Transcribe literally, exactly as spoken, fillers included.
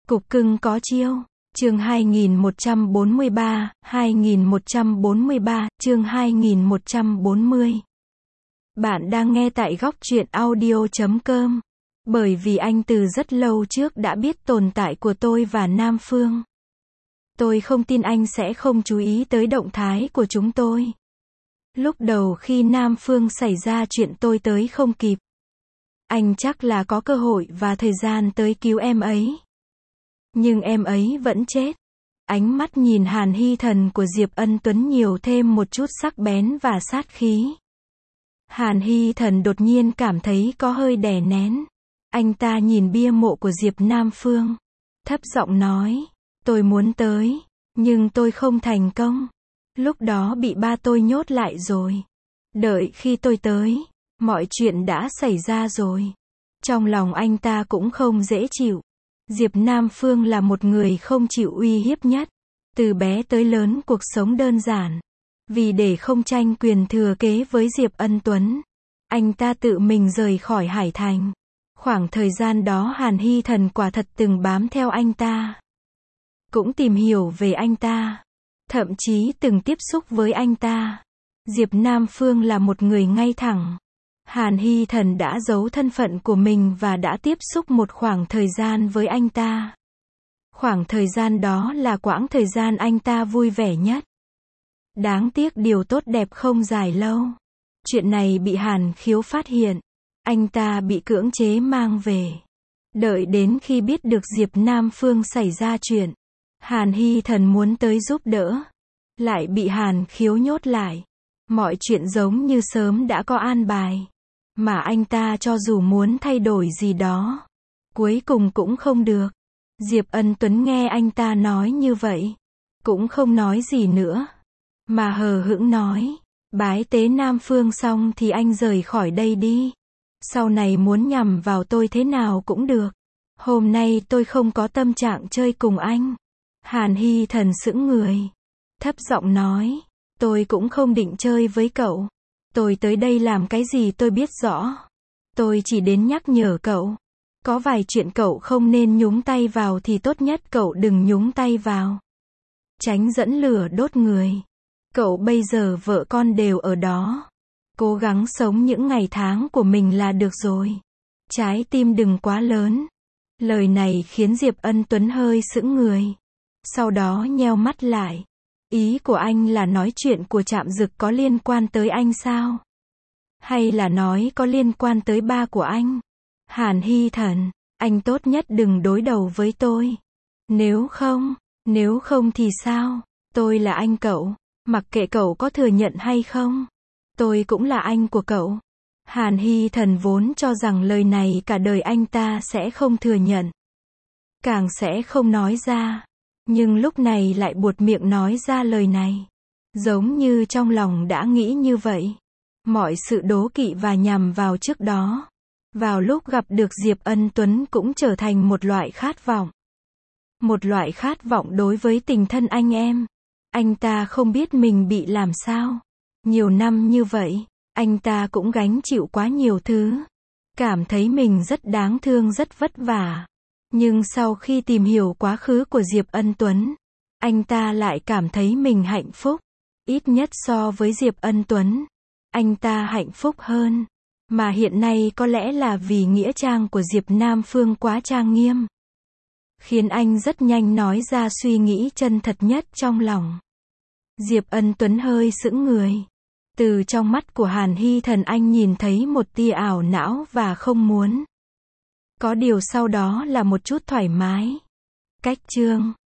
Cục cưng có chiêu. Chương hai nghìn một trăm bốn mươi ba, hai nghìn một trăm bốn mươi ba, chương hai nghìn một trăm bốn mươi. Bạn đang nghe tại góc truyện audio chấm com. Bởi vì anh từ rất lâu trước đã biết tồn tại của tôi và Nam Phương. Tôi không tin anh sẽ không chú ý tới động thái của chúng tôi. Lúc đầu khi Nam Phương xảy ra chuyện tôi tới không kịp. Anh chắc là có cơ hội và thời gian tới cứu em ấy. Nhưng em ấy vẫn chết. Ánh mắt nhìn Hàn Hy Thần của Diệp Ân Tuấn nhiều thêm một chút sắc bén và sát khí. Hàn Hy Thần đột nhiên cảm thấy có hơi đè nén. Anh ta nhìn bia mộ của Diệp Nam Phương. Thấp giọng nói, tôi muốn tới, nhưng tôi không thành công. Lúc đó bị ba tôi nhốt lại rồi. Đợi khi tôi tới, mọi chuyện đã xảy ra rồi. Trong lòng anh ta cũng không dễ chịu. Diệp Nam Phương là một người không chịu uy hiếp nhất. Từ bé tới lớn cuộc sống đơn giản. Vì để không tranh quyền thừa kế với Diệp Ân Tuấn, anh ta tự mình rời khỏi Hải Thành. Khoảng thời gian đó Hàn Hy Thần quả thật từng bám theo anh ta. Cũng tìm hiểu về anh ta. Thậm chí từng tiếp xúc với anh ta. Diệp Nam Phương là một người ngay thẳng. Hàn Hy Thần đã giấu thân phận của mình và đã tiếp xúc một khoảng thời gian với anh ta. Khoảng thời gian đó là quãng thời gian anh ta vui vẻ nhất. Đáng tiếc điều tốt đẹp không dài lâu. Chuyện này bị Hàn Khiếu phát hiện. Anh ta bị cưỡng chế mang về. Đợi đến khi biết được Diệp Nam Phương xảy ra chuyện, Hàn Hy Thần muốn tới giúp đỡ. Lại bị Hàn Khiếu nhốt lại. Mọi chuyện giống như sớm đã có an bài. Mà anh ta cho dù muốn thay đổi gì đó, cuối cùng cũng không được. Diệp Ân Tuấn nghe anh ta nói như vậy, cũng không nói gì nữa. Mà hờ hững nói, bái tế Nam Phương xong thì anh rời khỏi đây đi. Sau này muốn nhằm vào tôi thế nào cũng được. Hôm nay tôi không có tâm trạng chơi cùng anh. Hàn Hy Thần sững người. Thấp giọng nói, tôi cũng không định chơi với cậu. Tôi tới đây làm cái gì tôi biết rõ. Tôi chỉ đến nhắc nhở cậu. Có vài chuyện cậu không nên nhúng tay vào thì tốt nhất cậu đừng nhúng tay vào. Tránh dẫn lửa đốt người. Cậu bây giờ vợ con đều ở đó. Cố gắng sống những ngày tháng của mình là được rồi. Trái tim đừng quá lớn. Lời này khiến Diệp Ân Tuấn hơi sững người. Sau đó nheo mắt lại. Ý của anh là nói chuyện của Trạm Dực có liên quan tới anh sao? Hay là nói có liên quan tới ba của anh? Hàn Hy Thần, anh tốt nhất đừng đối đầu với tôi. Nếu không, nếu không thì sao? Tôi là anh cậu, mặc kệ cậu có thừa nhận hay không. Tôi cũng là anh của cậu. Hàn Hy Thần vốn cho rằng lời này cả đời anh ta sẽ không thừa nhận. Càng sẽ không nói ra. Nhưng lúc này lại buột miệng nói ra lời này. Giống như trong lòng đã nghĩ như vậy. Mọi sự đố kỵ và nhằm vào trước đó. Vào lúc gặp được Diệp Ân Tuấn cũng trở thành một loại khát vọng. Một loại khát vọng đối với tình thân anh em. Anh ta không biết mình bị làm sao. Nhiều năm như vậy, anh ta cũng gánh chịu quá nhiều thứ. Cảm thấy mình rất đáng thương rất vất vả. Nhưng sau khi tìm hiểu quá khứ của Diệp Ân Tuấn, anh ta lại cảm thấy mình hạnh phúc. Ít nhất so với Diệp Ân Tuấn, anh ta hạnh phúc hơn. Mà hiện nay có lẽ là vì nghĩa trang của Diệp Nam Phương quá trang nghiêm. Khiến anh rất nhanh nói ra suy nghĩ chân thật nhất trong lòng. Diệp Ân Tuấn hơi sững người. Từ trong mắt của Hàn Hy Thần anh nhìn thấy một tia ảo não và không muốn. Có điều sau đó là một chút thoải mái. Cách chương